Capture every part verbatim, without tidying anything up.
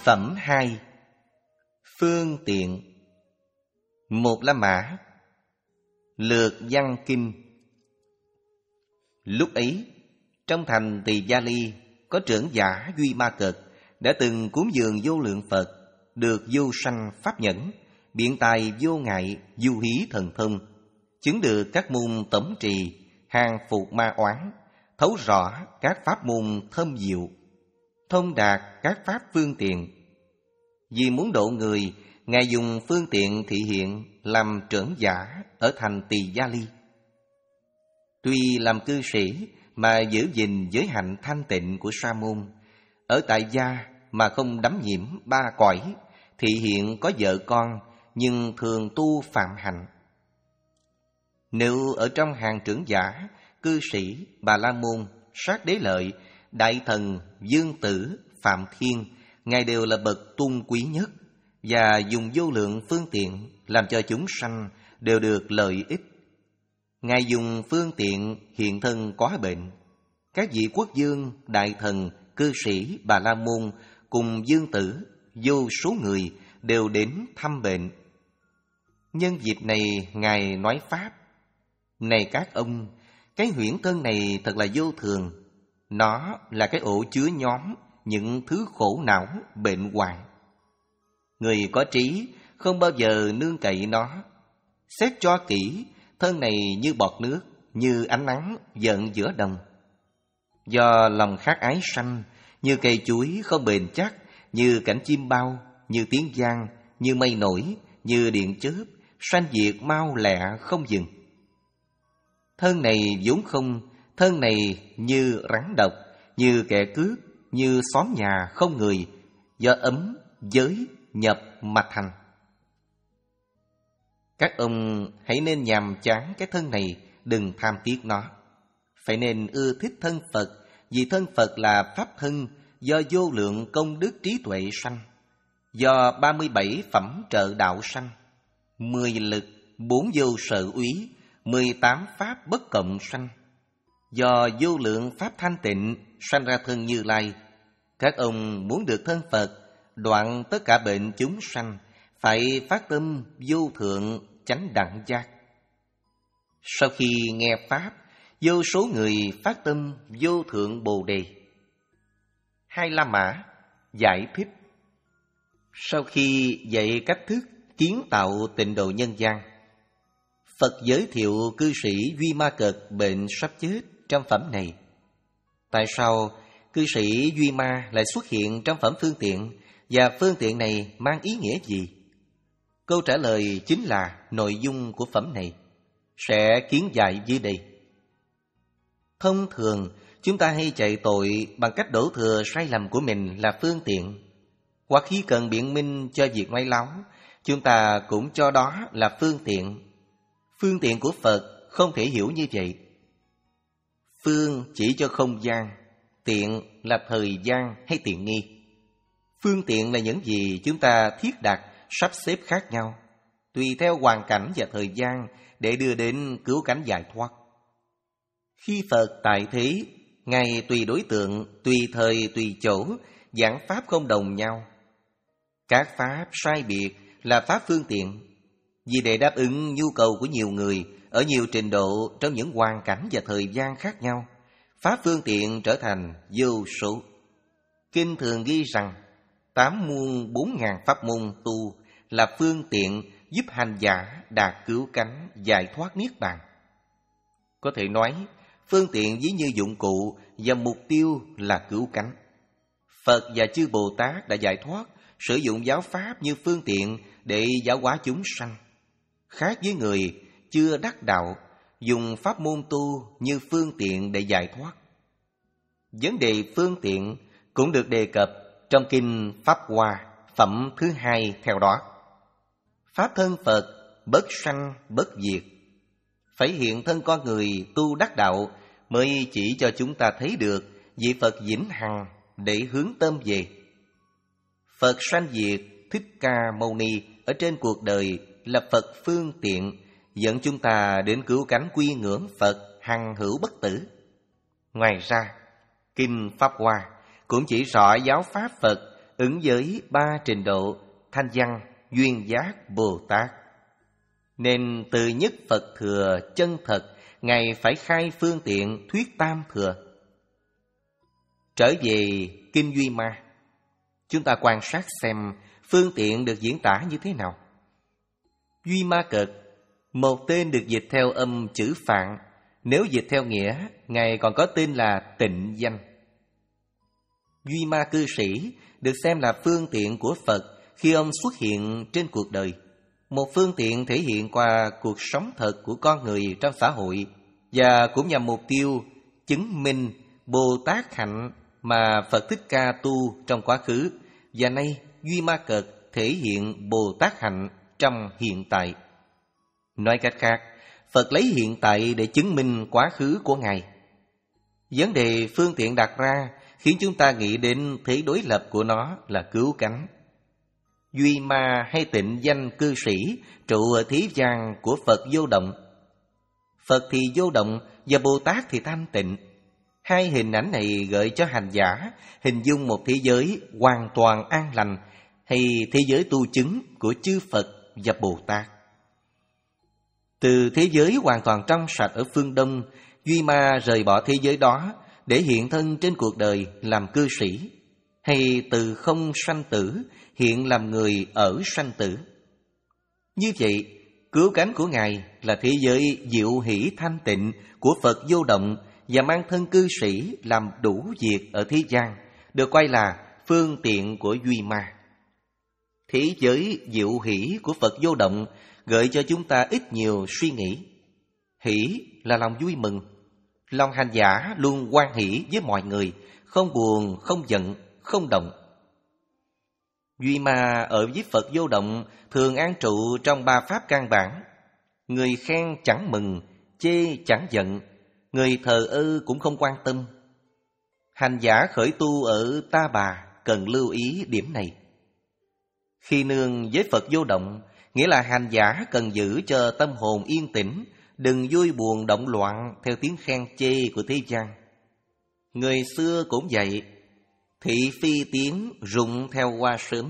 Phẩm hai. Phương tiện. Một La Mã. Lược Văn Kinh. Lúc ấy, trong thành Tỳ Gia Ly có trưởng giả Duy Ma Cật đã từng cúng dường vô lượng Phật, được vô sanh pháp nhẫn, biện tài vô ngại, du hí thần thông, chứng được các môn tẩm trì, hàng phục ma oán, thấu rõ các pháp môn thâm diệu, thông đạt các pháp phương tiện. Vì muốn độ người, Ngài dùng phương tiện thị hiện làm trưởng giả ở thành Tỳ Gia Ly. Tuy làm cư sĩ mà giữ gìn giới hạnh thanh tịnh của sa môn, ở tại gia mà không đắm nhiễm ba cõi, thị hiện có vợ con nhưng thường tu phạm hạnh. Nếu ở trong hàng trưởng giả, cư sĩ, Bà La Môn, Sát Đế Lợi, Đại Thần, Dương Tử, Phạm Thiên, Ngài đều là bậc tôn quý nhất, và dùng vô lượng phương tiện làm cho chúng sanh đều được lợi ích. Ngài dùng phương tiện hiện thân có bệnh. Các vị quốc vương, đại thần, cư sĩ, Bà La Môn cùng Dương Tử, vô số người đều đến thăm bệnh. Nhân dịp này Ngài nói pháp: này các ông, cái huyễn thân này thật là vô thường. Nó là cái ổ chứa nhóm những thứ khổ não, bệnh hoạn. Người có trí không bao giờ nương cậy nó. Xét cho kỹ, thân này như bọt nước, như ánh nắng giận giữa đồng. Do lòng khát ái sanh, như cây chuối không bền chắc, như cảnh chim bao, như tiếng giang, như mây nổi, như điện chớp, sanh diệt mau lẹ không dừng. Thân này vốn không, thân này như rắn độc, như kẻ cướp, như xóm nhà không người, do ấm, giới, nhập mà thành. Các ông hãy nên nhàm chán cái thân này, đừng tham tiếc nó. Phải nên ưa thích thân Phật, vì thân Phật là pháp thân do vô lượng công đức trí tuệ sanh, do ba mươi bảy phẩm trợ đạo sanh, mười lực, bốn vô sở úy, mười tám pháp bất cộng sanh, do vô lượng pháp thanh tịnh sanh ra thân Như Lai. Các ông muốn được thân Phật, đoạn tất cả bệnh chúng sanh, phải phát tâm vô thượng chánh đẳng giác. Sau khi nghe pháp, vô số người phát tâm vô thượng Bồ Đề. Hai La Mã giải thích. Sau khi dạy cách thức kiến tạo tịnh độ nhân gian, Phật giới thiệu cư sĩ Duy Ma Cật bệnh sắp chết trong phẩm này. Tại sao cư sĩ Duy Ma lại xuất hiện trong phẩm phương tiện, và phương tiện này mang ý nghĩa gì? Câu trả lời chính là nội dung của phẩm này. Sẽ kiến giải dưới đây. Thông thường, chúng ta hay chạy tội bằng cách đổ thừa sai lầm của mình là phương tiện. Hoặc khi cần biện minh cho việc nói láo, chúng ta cũng cho đó là phương tiện. Phương tiện của Phật không thể hiểu như vậy. Phương chỉ cho không gian, tiện là thời gian hay tiện nghi. Phương tiện là những gì chúng ta thiết đặt, sắp xếp khác nhau, tùy theo hoàn cảnh và thời gian để đưa đến cứu cánh giải thoát. Khi Phật tại thế, Ngài tùy đối tượng, tùy thời, tùy chỗ, giảng pháp không đồng nhau. Các pháp sai biệt là pháp phương tiện, vì để đáp ứng nhu cầu của nhiều người ở nhiều trình độ trong những hoàn cảnh và thời gian khác nhau, pháp phương tiện trở thành vô số. Kinh thường ghi rằng tám muôn bốn ngàn pháp môn tu là phương tiện giúp hành giả đạt cứu cánh giải thoát niết bàn. Có thể nói, phương tiện ví như dụng cụ và mục tiêu là cứu cánh. Phật và chư Bồ Tát đã giải thoát, sử dụng giáo pháp như phương tiện để giáo hóa chúng sanh. Khác với người chưa đắc đạo, dùng pháp môn tu như phương tiện để giải thoát. Vấn đề phương tiện cũng được đề cập trong kinh Pháp Hoa, phẩm thứ hai theo đó. Pháp thân Phật bất sanh bất diệt. Phải hiện thân con người tu đắc đạo mới chỉ cho chúng ta thấy được vị Phật vĩnh hằng để hướng tâm về. Phật sanh diệt Thích Ca Mâu Ni ở trên cuộc đời là Phật phương tiện, dẫn chúng ta đến cứu cánh quy ngưỡng Phật hằng hữu bất tử. Ngoài ra, kinh Pháp Hoa cũng chỉ rõ giáo pháp Phật ứng với ba trình độ Thanh Văn, Duyên Giác, Bồ Tát. Nên từ nhất Phật thừa chân thật, Ngài phải khai phương tiện thuyết tam thừa. Trở về Kinh Duy Ma, chúng ta quan sát xem phương tiện được diễn tả như thế nào. Duy Ma Cật, một tên được dịch theo âm chữ Phạn, nếu dịch theo nghĩa, Ngài còn có tên là Tịnh Danh. Duy Ma Cư Sĩ được xem là phương tiện của Phật khi ông xuất hiện trên cuộc đời, một phương tiện thể hiện qua cuộc sống thật của con người trong xã hội, và cũng nhằm mục tiêu chứng minh Bồ Tát hạnh mà Phật Thích Ca tu trong quá khứ, và nay Duy Ma Cật thể hiện Bồ Tát hạnh trong hiện tại. Nói cách khác, Phật lấy hiện tại để chứng minh quá khứ của Ngài. Vấn đề phương tiện đặt ra khiến chúng ta nghĩ đến thế đối lập của nó là cứu cánh. Duy Ma hay Tịnh Danh Cư Sĩ trụ ở thế gian của Phật vô động. Phật thì vô động và Bồ Tát thì thanh tịnh. Hai hình ảnh này gợi cho hành giả hình dung một thế giới hoàn toàn an lành, hay thế giới tu chứng của chư Phật và Bồ Tát. Từ thế giới hoàn toàn trong sạch ở phương Đông, Duy Ma rời bỏ thế giới đó để hiện thân trên cuộc đời làm cư sĩ, hay từ không sanh tử hiện làm người ở sanh tử. Như vậy, cứu cánh của Ngài là thế giới diệu hỷ thanh tịnh của Phật vô động, và mang thân cư sĩ làm đủ việc ở thế gian, được coi là phương tiện của Duy Ma. Thế giới diệu hỷ của Phật vô động gợi cho chúng ta ít nhiều suy nghĩ. Hỷ là lòng vui mừng. Lòng hành giả luôn hoan hỷ với mọi người, không buồn, không giận, không động. Duy Ma ở với Phật vô động thường an trụ trong ba pháp căn bản. Người khen chẳng mừng, chê chẳng giận, người thờ ơ cũng không quan tâm. Hành giả khởi tu ở Ta Bà cần lưu ý điểm này. Khi nương với Phật vô động, nghĩa là hành giả cần giữ cho tâm hồn yên tĩnh, đừng vui buồn động loạn theo tiếng khen chê của thế gian. Người xưa cũng vậy, thị phi tiếng rụng theo hoa sớm.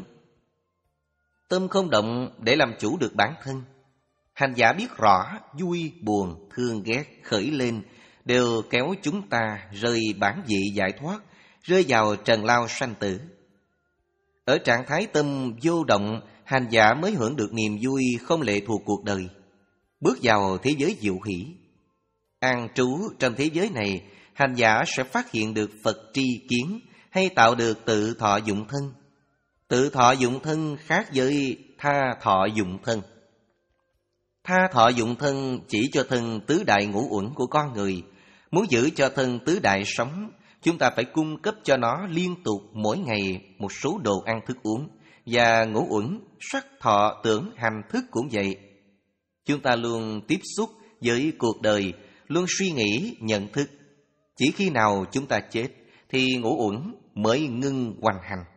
Tâm không động để làm chủ được bản thân. Hành giả biết rõ vui, buồn, thương ghét khởi lên đều kéo chúng ta rời bản vị giải thoát, rơi vào trần lao sanh tử. Ở trạng thái tâm vô động, hành giả mới hưởng được niềm vui không lệ thuộc cuộc đời, bước vào thế giới diệu hỷ. An trú trong thế giới này, hành giả sẽ phát hiện được Phật tri kiến, hay tạo được tự thọ dụng thân. Tự thọ dụng thân khác với tha thọ dụng thân. Tha thọ dụng thân chỉ cho thân tứ đại ngũ uẩn của con người. Muốn giữ cho thân tứ đại sống, chúng ta phải cung cấp cho nó liên tục mỗi ngày một số đồ ăn thức uống. Và ngũ uẩn, sắc thọ tưởng hành thức cũng vậy. Chúng ta luôn tiếp xúc với cuộc đời, luôn suy nghĩ, nhận thức. Chỉ khi nào chúng ta chết thì ngũ uẩn mới ngưng hoành hành.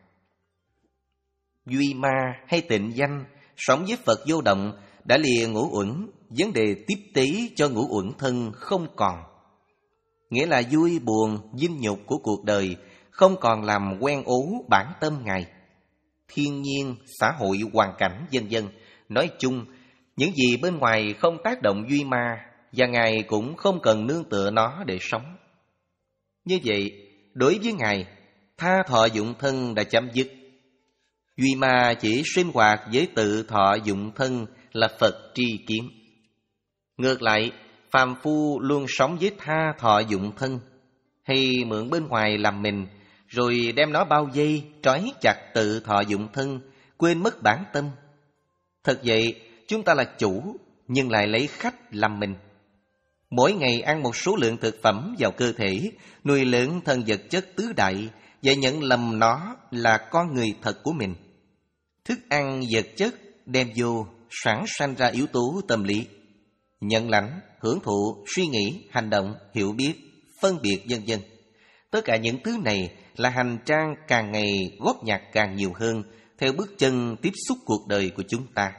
Duy Ma hay Tịnh Danh sống với Phật vô động đã lìa ngũ uẩn, vấn đề tiếp tế cho ngũ uẩn thân không còn. Nghĩa là vui buồn, dinh nhục của cuộc đời không còn làm quen ố bản tâm Ngài. Thiên nhiên, xã hội, hoàn cảnh, vân vân, nói chung, những gì bên ngoài không tác động Duy Ma, và Ngài cũng không cần nương tựa nó để sống. Như vậy, đối với Ngài, tha thọ dụng thân đã chấm dứt. Duy Ma chỉ sinh hoạt với tự thọ dụng thân là Phật tri kiến. Ngược lại, phàm phu luôn sống với tha thọ dụng thân, hay mượn bên ngoài làm mình, rồi đem nó bao vây, trói chặt tự thọ dụng thân, quên mất bản tâm. Thật vậy, chúng ta là chủ, nhưng lại lấy khách làm mình. Mỗi ngày ăn một số lượng thực phẩm vào cơ thể, nuôi lớn thân vật chất tứ đại, và nhận lầm nó là con người thật của mình. Thức ăn vật chất đem vô sản sanh ra yếu tố tâm lý. Nhận lãnh, hưởng thụ, suy nghĩ, hành động, hiểu biết, phân biệt vân vân. Tất cả những thứ này là hành trang càng ngày góp nhặt càng nhiều hơn theo bước chân tiếp xúc cuộc đời của chúng ta.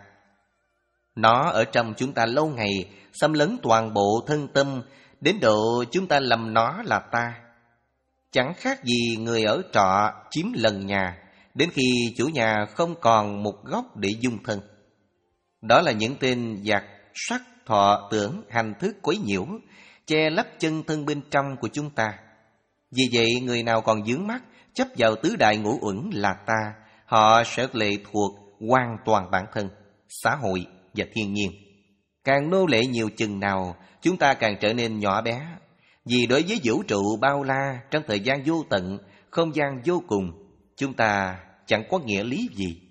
Nó ở trong chúng ta lâu ngày, xâm lấn toàn bộ thân tâm, đến độ chúng ta lầm nó là ta. Chẳng khác gì người ở trọ chiếm lần nhà, đến khi chủ nhà không còn một góc để dung thân. Đó là những tên giặc sắc thọ tưởng hành thức quấy nhiễu, che lấp chân thân bên trong của chúng ta. Vì vậy, người nào còn vướng mắc chấp vào tứ đại ngũ uẩn là ta, họ sẽ lệ thuộc hoàn toàn bản thân, xã hội và thiên nhiên. Càng nô lệ nhiều chừng nào, chúng ta càng trở nên nhỏ bé. Vì đối với vũ trụ bao la, trong thời gian vô tận, không gian vô cùng, chúng ta chẳng có nghĩa lý gì.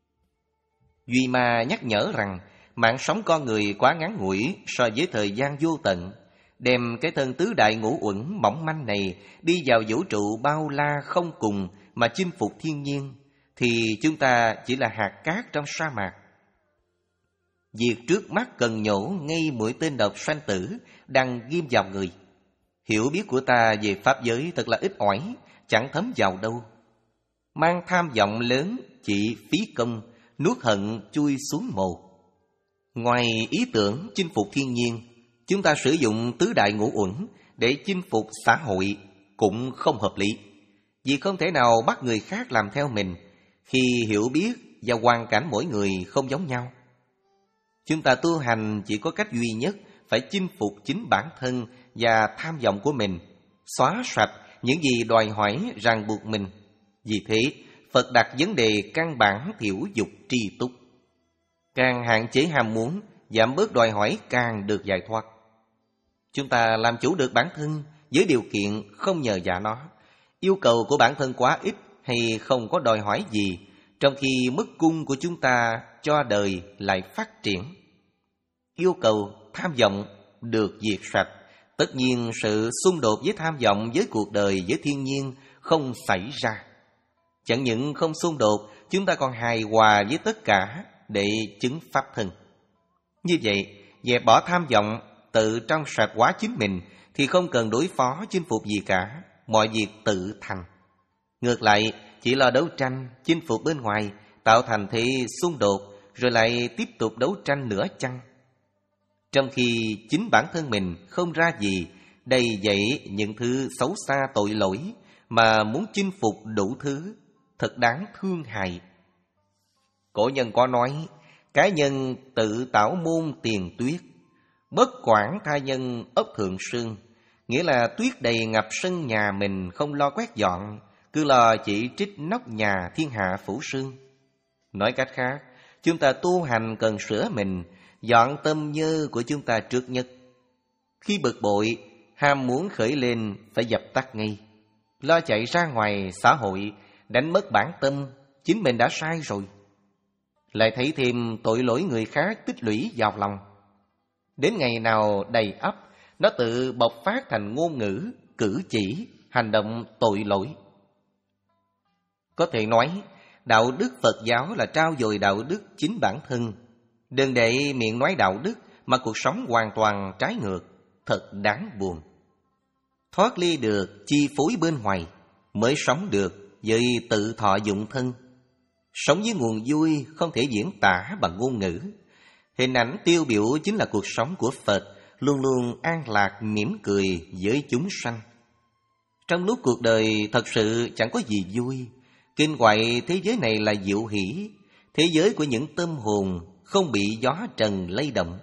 Duy Ma nhắc nhở rằng mạng sống con người quá ngắn ngủi so với thời gian vô tận. Đem cái thân tứ đại ngũ uẩn mỏng manh này đi vào vũ trụ bao la không cùng mà chinh phục thiên nhiên, thì chúng ta chỉ là hạt cát trong sa mạc. Việc trước mắt cần nhổ ngay mũi tên độc sanh tử đang ghim vào người. Hiểu biết của ta về pháp giới thật là ít ỏi, chẳng thấm vào đâu. Mang tham vọng lớn chỉ phí công, nuốt hận chui xuống mồ. Ngoài ý tưởng chinh phục thiên nhiên, chúng ta sử dụng tứ đại ngũ uẩn để chinh phục xã hội cũng không hợp lý. Vì không thể nào bắt người khác làm theo mình khi hiểu biết và hoàn cảnh mỗi người không giống nhau. Chúng ta tu hành chỉ có cách duy nhất, phải chinh phục chính bản thân và tham vọng của mình, xóa sạch những gì đòi hỏi ràng buộc mình. Vì thế, Phật đặt vấn đề căn bản thiểu dục tri túc. Càng hạn chế ham muốn, giảm bớt đòi hỏi càng được giải thoát. Chúng ta làm chủ được bản thân với điều kiện không nhờ vả nó. Yêu cầu của bản thân quá ít hay không có đòi hỏi gì, trong khi mức cung của chúng ta cho đời lại phát triển. Yêu cầu tham vọng được diệt sạch, tất nhiên sự xung đột với tham vọng với cuộc đời, với thiên nhiên không xảy ra. Chẳng những không xung đột, chúng ta còn hài hòa với tất cả để chứng pháp thân. Như vậy, dẹp bỏ tham vọng, tự trong sạch hóa chính mình thì không cần đối phó chinh phục gì cả, mọi việc tự thành. Ngược lại, chỉ lo đấu tranh, chinh phục bên ngoài, tạo thành thế xung đột, rồi lại tiếp tục đấu tranh nữa chăng? Trong khi chính bản thân mình không ra gì, đầy dẫy những thứ xấu xa tội lỗi mà muốn chinh phục đủ thứ, thật đáng thương hại. Cổ nhân có nói, cá nhân tự tảo môn tiền tuyết, bất quản tha nhân ốc thượng sương. Nghĩa là tuyết đầy ngập sân nhà mình không lo quét dọn, cứ lo chỉ trích nóc nhà thiên hạ phủ sương. Nói cách khác, chúng ta tu hành cần sửa mình, dọn tâm nhơ của chúng ta trước nhất. Khi bực bội, ham muốn khởi lên phải dập tắt ngay. Lo chạy ra ngoài xã hội, đánh mất bản tâm, chính mình đã sai rồi. Lại thấy thêm tội lỗi người khác tích lũy vào lòng. Đến ngày nào đầy ắp, nó tự bộc phát thành ngôn ngữ, cử chỉ, hành động tội lỗi. Có thể nói, đạo đức Phật giáo là trao dồi đạo đức chính bản thân. Đừng để miệng nói đạo đức mà cuộc sống hoàn toàn trái ngược, thật đáng buồn. Thoát ly được chi phối bên ngoài, mới sống được với tự thọ dụng thân. Sống với nguồn vui không thể diễn tả bằng ngôn ngữ. Hình ảnh tiêu biểu chính là cuộc sống của Phật, luôn luôn an lạc mỉm cười với chúng sanh. Trong lúc cuộc đời thật sự chẳng có gì vui, kinh ngoại thế giới này là diệu hỷ, thế giới của những tâm hồn không bị gió trần lay động.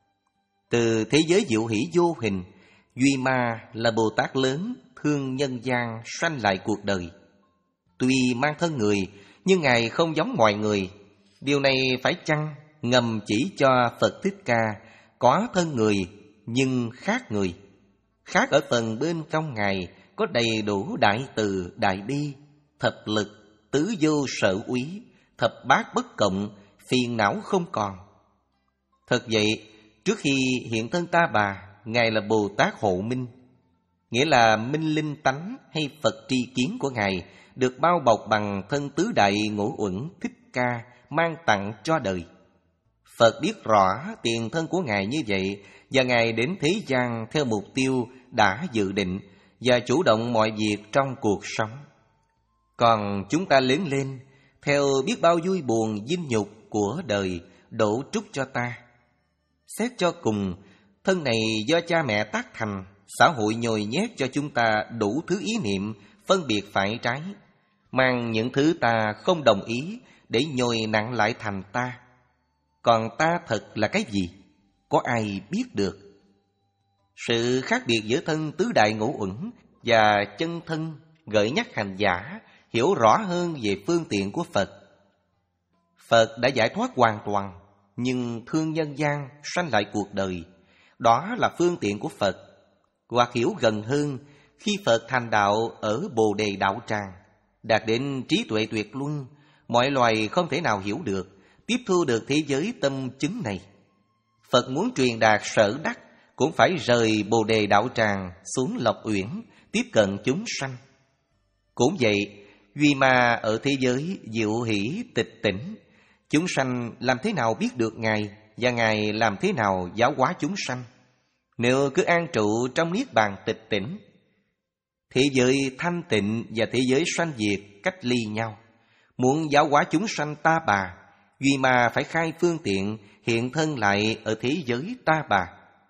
Từ thế giới diệu hỷ vô hình, Duy Ma là Bồ Tát lớn thương nhân gian sanh lại cuộc đời. Tuy mang thân người, nhưng Ngài không giống mọi người. Điều này phải chăng ngầm chỉ cho Phật Thích Ca có thân người nhưng khác người. Khác ở phần bên trong Ngài có đầy đủ đại từ, đại bi, thập lực, tứ vô sở úy, thập bát bất cộng, phiền não không còn. Thật vậy, trước khi hiện thân Ta Bà, Ngài là Bồ Tát Hộ Minh, nghĩa là minh linh tánh hay Phật tri kiến của Ngài được bao bọc bằng thân tứ đại ngũ uẩn Thích Ca mang tặng cho đời. Phật biết rõ tiền thân của Ngài như vậy, và Ngài đến thế gian theo mục tiêu đã dự định và chủ động mọi việc trong cuộc sống. Còn chúng ta lớn lên theo biết bao vui buồn dinh nhục của đời đổ trút cho ta. Xét cho cùng, thân này do cha mẹ tác thành, xã hội nhồi nhét cho chúng ta đủ thứ ý niệm phân biệt phải trái. mang những thứ ta không đồng ý để nhồi nặng lại thành ta. Còn ta thật là cái gì? Có ai biết được? Sự khác biệt giữa thân tứ đại ngũ uẩn và chân thân gợi nhắc hành giả hiểu rõ hơn về phương tiện của Phật. Phật đã giải thoát hoàn toàn, nhưng thương nhân gian sanh lại cuộc đời. Đó là phương tiện của Phật. Hoặc hiểu gần hơn, khi Phật thành đạo ở Bồ Đề Đạo Tràng, đạt đến trí tuệ tuyệt luân, mọi loài không thể nào hiểu được, tiếp thu được thế giới tâm chứng này. Phật muốn truyền đạt sở đắc, cũng phải rời Bồ Đề Đạo Tràng xuống Lộc Uyển, tiếp cận chúng sanh. Cũng vậy, duy ma ở thế giới diệu hỷ tịch tỉnh, chúng sanh làm thế nào biết được Ngài, và Ngài làm thế nào giáo hóa chúng sanh? Nếu cứ an trụ trong niết bàn tịch tỉnh, thế giới thanh tịnh và thế giới sanh diệt cách ly nhau. Muốn giáo hóa chúng sanh ta bà, duy ma phải khai phương tiện hiện thân lại ở thế giới ta bà.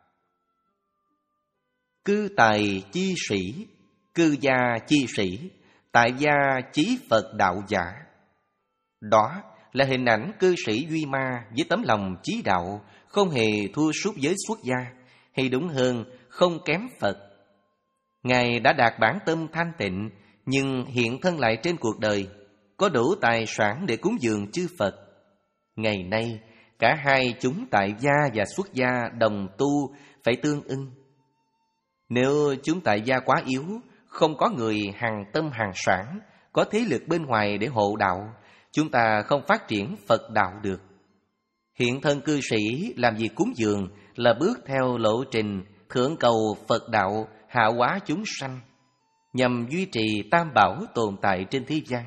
Cư tài chi sĩ, cư gia chi sĩ, tại gia chí Phật đạo giả. Đó là hình ảnh cư sĩ duy ma với tấm lòng chí đạo, không hề thua sút với xuất gia, hay đúng hơn không kém Phật. Ngài đã đạt bản tâm thanh tịnh, nhưng hiện thân lại trên cuộc đời, có đủ tài sản để cúng dường chư Phật. Ngày nay, cả hai chúng tại gia và xuất gia đồng tu phải tương ưng. Nếu chúng tại gia quá yếu, không có người hằng tâm hằng sản, có thế lực bên ngoài để hộ đạo, chúng ta không phát triển Phật đạo được. Hiện thân cư sĩ làm việc cúng dường là bước theo lộ trình thượng cầu Phật đạo, hạ hóa chúng sanh, nhằm duy trì tam bảo tồn tại trên thế gian.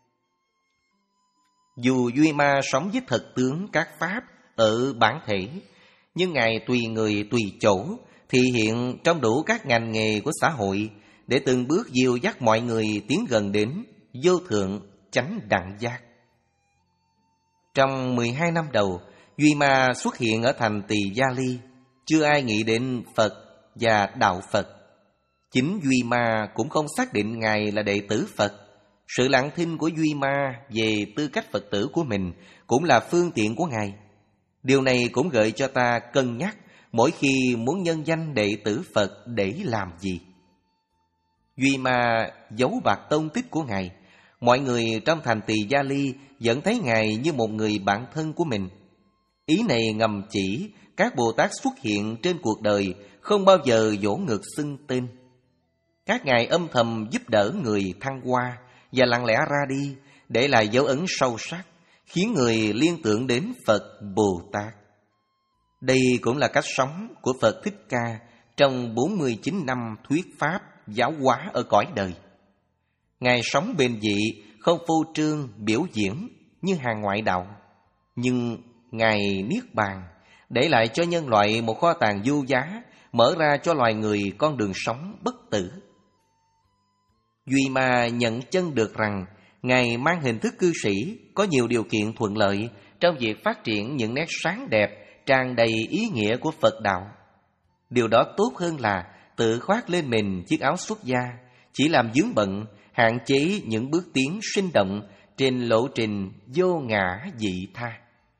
Dù duy ma sống với thực tướng các pháp ở bản thể, nhưng Ngài tùy người tùy chỗ, thị hiện trong đủ các ngành nghề của xã hội để từng bước dìu dắt mọi người tiến gần đến vô thượng chánh đẳng giác. Trong mười hai năm đầu, duy ma xuất hiện ở thành Tỳ Gia Ly, chưa ai nghĩ đến Phật và đạo Phật. Chính duy ma cũng không xác định Ngài là đệ tử Phật. Sự lặng thinh của duy ma về tư cách Phật tử của mình cũng là phương tiện của Ngài. Điều này cũng gợi cho ta cân nhắc mỗi khi muốn nhân danh đệ tử Phật để làm gì. Duy ma giấu bạc tông tích của Ngài. Mọi người trong thành Tỳ Gia Ly vẫn thấy Ngài như một người bạn thân của mình. Ý này ngầm chỉ các Bồ Tát xuất hiện trên cuộc đời không bao giờ vỗ ngực xưng tên. Các ngài âm thầm giúp đỡ người thăng hoa và lặng lẽ ra đi, để lại dấu ấn sâu sắc, khiến người liên tưởng đến Phật Bồ Tát. Đây cũng là cách sống của Phật Thích Ca trong bốn mươi chín năm thuyết pháp giáo hóa ở cõi đời. Ngài sống bình dị, không phô trương biểu diễn như hàng ngoại đạo, nhưng Ngài niết bàn, để lại cho nhân loại một kho tàng vô giá, mở ra cho loài người con đường sống bất tử. Duy ma nhận chân được rằng Ngài mang hình thức cư sĩ có nhiều điều kiện thuận lợi trong việc phát triển những nét sáng đẹp, tràn đầy ý nghĩa của Phật đạo. Điều đó tốt hơn là tự khoác lên mình chiếc áo xuất gia, chỉ làm vướng bận, hạn chế những bước tiến sinh động trên lộ trình vô ngã dị tha.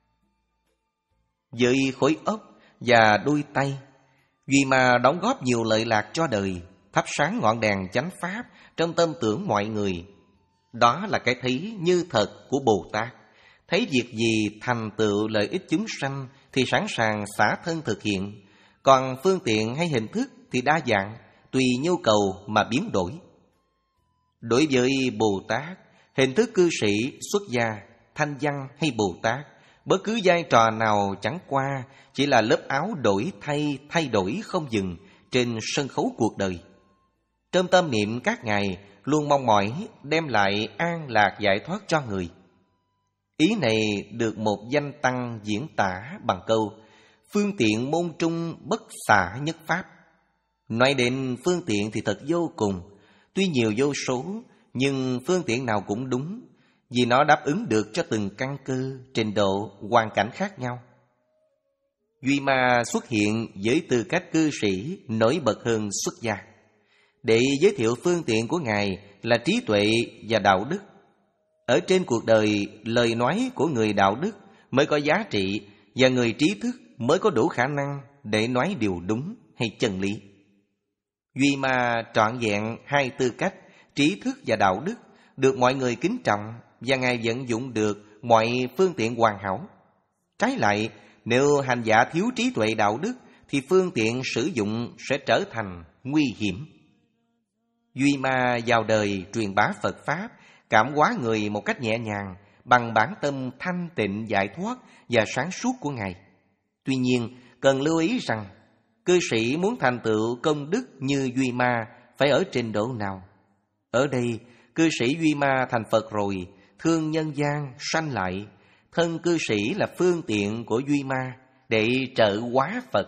Với khối óc và đôi tay, duy ma đóng góp nhiều lợi lạc cho đời, thắp sáng ngọn đèn chánh pháp trong tâm tưởng mọi người. Đó là cái thấy như thật của Bồ Tát. Thấy việc gì thành tựu lợi ích chúng sanh thì sẵn sàng xả thân thực hiện. Còn phương tiện hay hình thức thì đa dạng, tùy nhu cầu mà biến đổi. Đối với Bồ Tát, hình thức cư sĩ, xuất gia, thanh văn hay Bồ Tát, bất cứ vai trò nào chẳng qua chỉ là lớp áo đổi thay, thay đổi không dừng trên sân khấu cuộc đời. Trong tâm niệm các ngài luôn mong mỏi đem lại an lạc giải thoát cho người. Ý này được một danh tăng diễn tả bằng câu phương tiện môn trung bất xả nhất pháp. Nói đến phương tiện thì thật vô cùng, tuy nhiều vô số, nhưng phương tiện nào cũng đúng, vì nó đáp ứng được cho từng căn cơ, trình độ, hoàn cảnh khác nhau. Duy ma xuất hiện với tư cách cư sĩ nổi bật hơn xuất gia, để giới thiệu phương tiện của Ngài là trí tuệ và đạo đức, Ở trên cuộc đời, lời nói của người đạo đức mới có giá trị, và người trí thức mới có đủ khả năng để nói điều đúng hay chân lý. Duy Ma trọn vẹn hai tư cách trí thức và đạo đức, được mọi người kính trọng, và Ngài vận dụng được mọi phương tiện hoàn hảo. Trái lại, nếu hành giả thiếu trí tuệ đạo đức thì phương tiện sử dụng sẽ trở thành nguy hiểm. Duy Ma vào đời truyền bá Phật Pháp, cảm hóa người một cách nhẹ nhàng bằng bản tâm thanh tịnh giải thoát và sáng suốt của Ngài. Tuy nhiên, cần lưu ý rằng cư sĩ muốn thành tựu công đức như Duy Ma phải ở trình độ nào? Ở đây, cư sĩ Duy Ma thành Phật rồi, thương nhân gian sanh lại, thân cư sĩ là phương tiện của Duy Ma để trợ hóa Phật.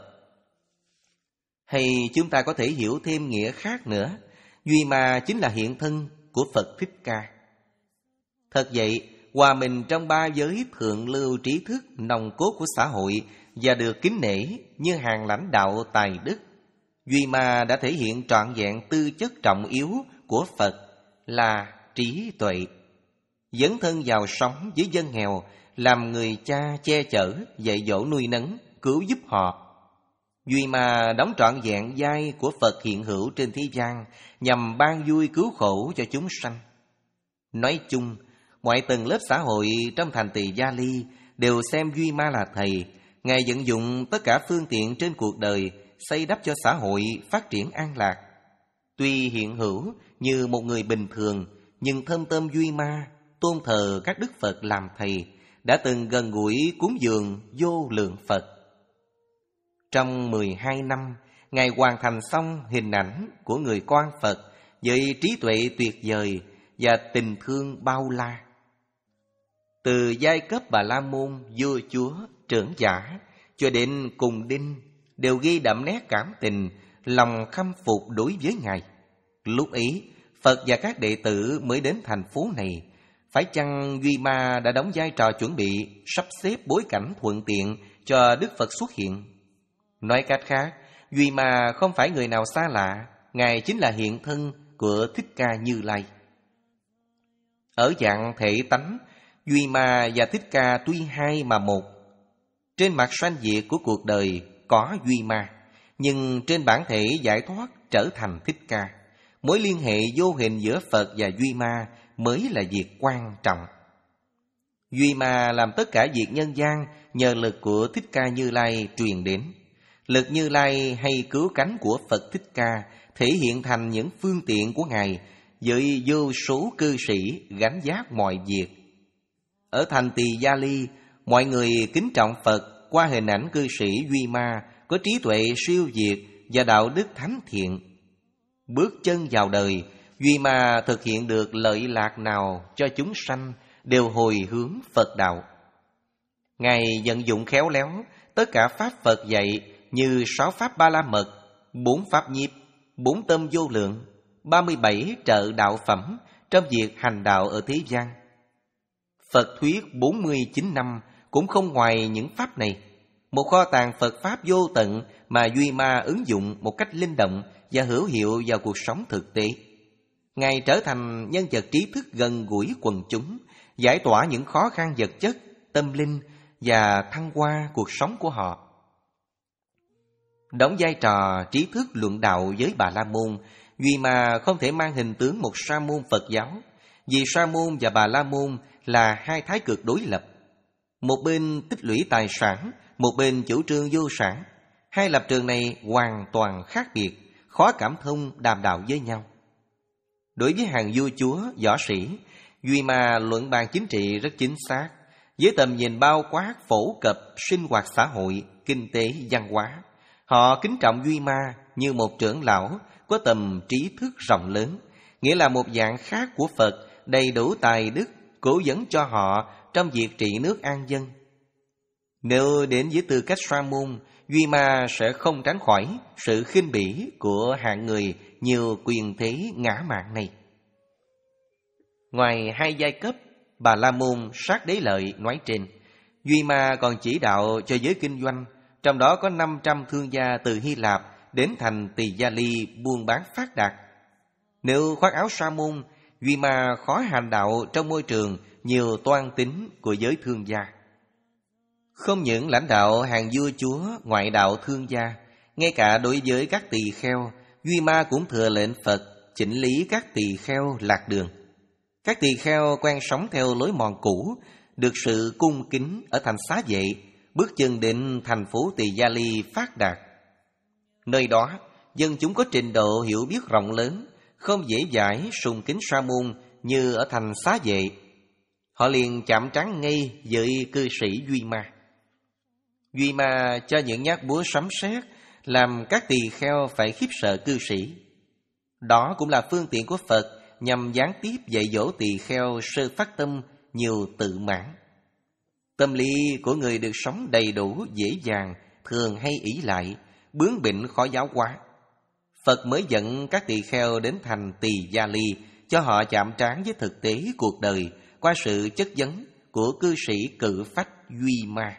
Hay chúng ta có thể hiểu thêm nghĩa khác nữa, Duy Ma chính là hiện thân của Phật Thích Ca. Thật vậy, hòa mình trong ba giới thượng lưu trí thức nòng cốt của xã hội và được kính nể như hàng lãnh đạo tài đức, Duy Ma đã thể hiện trọn vẹn tư chất trọng yếu của Phật là trí tuệ. Dấn thân vào sống với dân nghèo, làm người cha che chở, dạy dỗ nuôi nấng, cứu giúp họ. Duy Ma đóng trọn vẹn vai của Phật hiện hữu trên thế gian, nhằm ban vui cứu khổ cho chúng sanh. Nói chung, mọi tầng lớp xã hội trong thành Tỳ Gia Ly đều xem Duy Ma là thầy. Ngài vận dụng tất cả phương tiện trên cuộc đời xây đắp cho xã hội phát triển an lạc. Tuy hiện hữu như một người bình thường, nhưng thâm tâm Duy Ma tôn thờ các đức Phật làm thầy, đã từng gần gũi cúng dường vô lượng Phật. Trong mười hai năm, Ngài hoàn thành xong hình ảnh của người con Phật với trí tuệ tuyệt vời và tình thương bao la. Từ giai cấp Bà La Môn, vua chúa, trưởng giả cho đến cùng đinh đều ghi đậm nét cảm tình, lòng khâm phục đối với Ngài. Lúc ấy, Phật và các đệ tử mới đến thành phố này. Phải chăng Duy Ma đã đóng vai trò chuẩn bị sắp xếp bối cảnh thuận tiện cho Đức Phật xuất hiện? Nói cách khác, Duy Ma không phải người nào xa lạ, Ngài chính là hiện thân của Thích Ca Như Lai. Ở dạng thể tánh, Duy Ma và Thích Ca tuy hai mà một. Trên mặt sanh diệt của cuộc đời có Duy Ma, nhưng trên bản thể giải thoát trở thành Thích Ca. Mối liên hệ vô hình giữa Phật và Duy Ma mới là việc quan trọng. Duy Ma làm tất cả việc nhân gian nhờ lực của Thích Ca Như Lai truyền đến. Lực Như Lai hay cứu cánh của Phật Thích Ca thể hiện thành những phương tiện của Ngài với vô số cư sĩ gánh vác mọi việc. Ở thành Tỳ Gia Ly, mọi người kính trọng Phật qua hình ảnh cư sĩ Duy Ma có trí tuệ siêu việt và đạo đức thánh thiện. Bước chân vào đời, Duy Ma thực hiện được lợi lạc nào cho chúng sanh đều hồi hướng Phật đạo. Ngài vận dụng khéo léo tất cả pháp Phật dạy như sáu pháp Ba La Mật, bốn pháp nhiếp, bốn tâm vô lượng, ba mươi bảy trợ đạo phẩm trong việc hành đạo ở thế gian. Phật thuyết bốn mươi chín năm cũng không ngoài những pháp này, một kho tàng Phật pháp vô tận mà Duy Ma ứng dụng một cách linh động và hữu hiệu vào cuộc sống thực tế. Ngài trở thành nhân vật trí thức gần gũi quần chúng, giải tỏa những khó khăn vật chất, tâm linh và thăng hoa cuộc sống của họ. Đóng vai trò trí thức luận đạo với Bà La Môn, Duy Ma không thể mang hình tướng một sa môn Phật giáo, vì sa môn và Bà La Môn là hai thái cực đối lập. Một bên tích lũy tài sản, một bên chủ trương vô sản. Hai lập trường này hoàn toàn khác biệt, khó cảm thông đàm đạo với nhau. Đối với hàng vua chúa, võ sĩ, Duy Ma luận bàn chính trị rất chính xác, với tầm nhìn bao quát phổ cập sinh hoạt xã hội, kinh tế, văn hóa. Họ kính trọng Duy Ma như một trưởng lão có tầm trí thức rộng lớn, nghĩa là một dạng khác của Phật, đầy đủ tài đức, cố vấn cho họ trong việc trị nước an dân. Nếu đến với tư cách sa môn, Duy Ma sẽ không tránh khỏi sự khinh bỉ của hạng người nhiều quyền thế ngã mạn này. Ngoài hai giai cấp Bà La Môn, Sát Đế Lợi nói trên, Duy Ma còn chỉ đạo cho giới kinh doanh, trong đó có năm trăm thương gia từ Hy Lạp đến thành Tỳ Gia Ly buôn bán phát đạt. Nếu khoác áo sa môn, Duy Ma khó hành đạo trong môi trường nhiều toan tính của giới thương gia. Không những lãnh đạo hàng vua chúa, ngoại đạo thương gia, ngay cả đối với các tỳ kheo, Duy Ma cũng thừa lệnh Phật chỉnh lý các tỳ kheo lạc đường. Các tỳ kheo quen sống theo lối mòn cũ, được sự cung kính ở thành Xá Vệ, bước chân đến thành phố Tỳ Gia Ly phát đạt. Nơi đó, dân chúng có trình độ hiểu biết rộng lớn, không dễ dãi sùng kính sa môn như ở thành Xá Vệ. Họ liền chạm trán ngay với cư sĩ Duy Ma. Duy Ma cho những nhát búa sấm sét, làm các tỳ kheo phải khiếp sợ cư sĩ. Đó cũng là phương tiện của Phật nhằm gián tiếp dạy dỗ tỳ kheo sơ phát tâm nhiều tự mãn. Tâm lý của người được sống đầy đủ dễ dàng, thường hay ỷ lại, bướng bỉnh khó giáo hóa. Phật mới dẫn các tỳ kheo đến thành Tỳ Gia Ly, cho họ chạm trán với thực tế cuộc đời qua sự chất vấn của cư sĩ cự phách Duy Ma.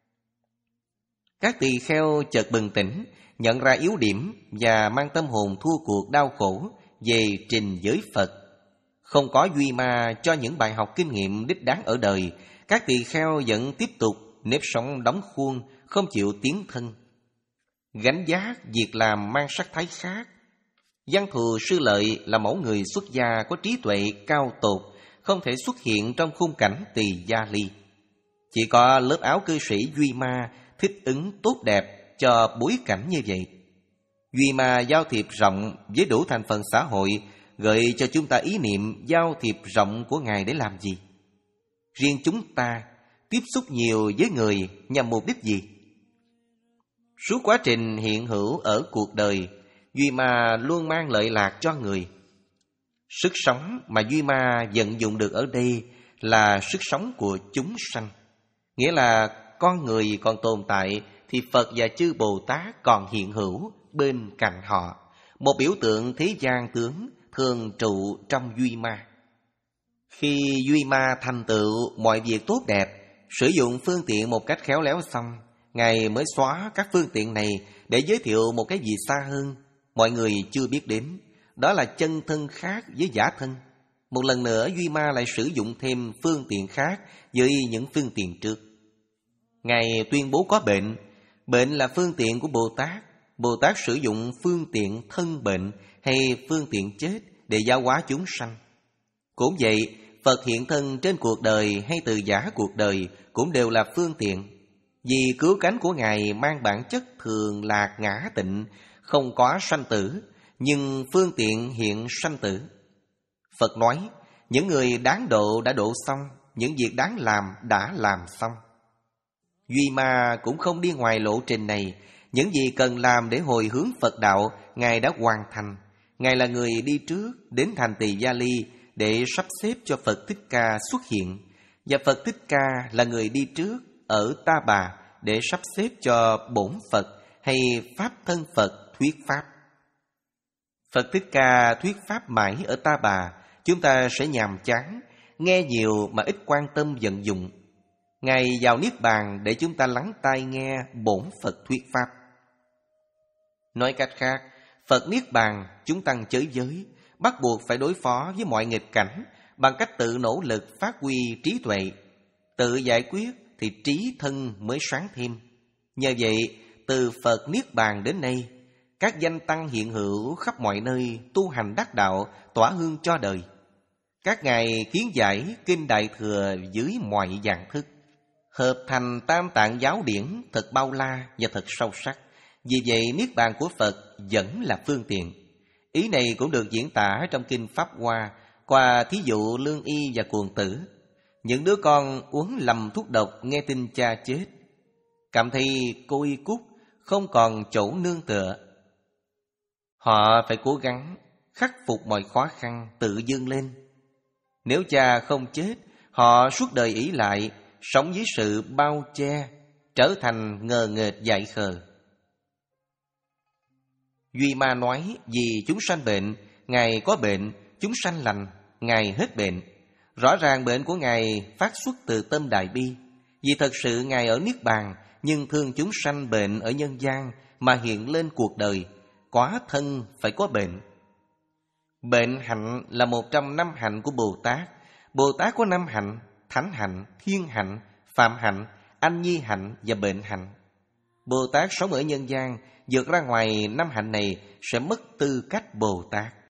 Các tỳ kheo chợt bừng tỉnh, nhận ra yếu điểm và mang tâm hồn thua cuộc đau khổ về trình giới Phật. Không có Duy Ma cho những bài học kinh nghiệm đích đáng ở đời, các tỳ kheo vẫn tiếp tục nếp sống đóng khuôn, không chịu tiến thân. Gánh vác việc làm mang sắc thái khác. Văn Thù Sư Lợi là mẫu người xuất gia có trí tuệ cao tột, không thể xuất hiện trong khung cảnh Tỳ Gia Ly. Chỉ có lớp áo cư sĩ Duy Ma thích ứng tốt đẹp cho bối cảnh như vậy. Duy Ma giao thiệp rộng với đủ thành phần xã hội, gợi cho chúng ta ý niệm giao thiệp rộng của Ngài để làm gì? Riêng chúng ta tiếp xúc nhiều với người nhằm mục đích gì? Suốt quá trình hiện hữu ở cuộc đời, Duy Ma luôn mang lợi lạc cho người. Sức sống mà Duy Ma vận dụng được ở đây là sức sống của chúng sanh. Nghĩa là con người còn tồn tại thì Phật và chư Bồ Tát còn hiện hữu bên cạnh họ. Một biểu tượng thế gian tướng thường trụ trong Duy Ma. Khi Duy Ma thành tựu mọi việc tốt đẹp, sử dụng phương tiện một cách khéo léo xong, Ngài mới xóa các phương tiện này để giới thiệu một cái gì xa hơn, mọi người chưa biết đến. Đó là chân thân khác với giả thân. Một lần nữa Duy Ma lại sử dụng thêm phương tiện khác với những phương tiện trước. Ngài tuyên bố có bệnh, bệnh là phương tiện của Bồ Tát. Bồ Tát sử dụng phương tiện thân bệnh hay phương tiện chết để giáo hóa chúng sanh. Cũng vậy, Phật hiện thân trên cuộc đời hay từ giả cuộc đời cũng đều là phương tiện. Vì cứu cánh của Ngài mang bản chất thường lạc ngã tịnh, không có sanh tử, nhưng phương tiện hiện sanh tử. Phật nói, những người đáng độ đã độ xong, những việc đáng làm đã làm xong. Duy Ma cũng không đi ngoài lộ trình này. Những gì cần làm để hồi hướng Phật đạo, Ngài đã hoàn thành. Ngài là người đi trước đến thành Tỳ Gia Ly để sắp xếp cho Phật Thích Ca xuất hiện. Và Phật Thích Ca là người đi trước ở Ta Bà để sắp xếp cho bổn Phật hay Pháp thân Phật thuyết Pháp. Phật Thích Ca thuyết Pháp mãi ở Ta Bà, chúng ta sẽ nhàm chán, nghe nhiều mà ít quan tâm vận dụng. Ngài vào Niết Bàn để chúng ta lắng tai nghe bổn Phật thuyết Pháp. Nói cách khác, Phật Niết Bàn chúng tăng chới giới, bắt buộc phải đối phó với mọi nghịch cảnh bằng cách tự nỗ lực phát huy trí tuệ. Tự giải quyết thì trí thân mới sáng thêm. Nhờ vậy, từ Phật Niết Bàn đến nay, các danh tăng hiện hữu khắp mọi nơi tu hành đắc đạo, tỏa hương cho đời. Các ngài kiến giải kinh Đại Thừa dưới mọi dạng thức, hợp thành Tam Tạng giáo điển thật bao la và thật sâu sắc. Vì vậy Niết Bàn của Phật vẫn là phương tiện. Ý này cũng được diễn tả trong kinh Pháp Hoa qua thí dụ Lương Y và Cuồng Tử. Những đứa con uống lầm thuốc độc nghe tin cha chết, cảm thấy côi cút, không còn chỗ nương tựa. Họ phải cố gắng khắc phục mọi khó khăn, tự vươn lên. Nếu cha không chết, họ suốt đời ỷ lại, sống dưới sự bao che, trở thành ngờ nghệch dại khờ. Duy Ma nói, vì chúng sanh bệnh, Ngài có bệnh, chúng sanh lành, Ngài hết bệnh. Rõ ràng bệnh của Ngài phát xuất từ tâm đại bi. Vì thật sự Ngài ở Niết Bàn, nhưng thương chúng sanh bệnh ở nhân gian mà hiện lên cuộc đời, quá thân phải có bệnh. Bệnh hạnh là một trong năm hạnh của Bồ Tát. Bồ Tát có năm hạnh: thánh hạnh, thiên hạnh, phạm hạnh, anh nhi hạnh và bệnh hạnh. Bồ Tát sống ở nhân gian, vượt ra ngoài năm hạnh này sẽ mất tư cách Bồ Tát.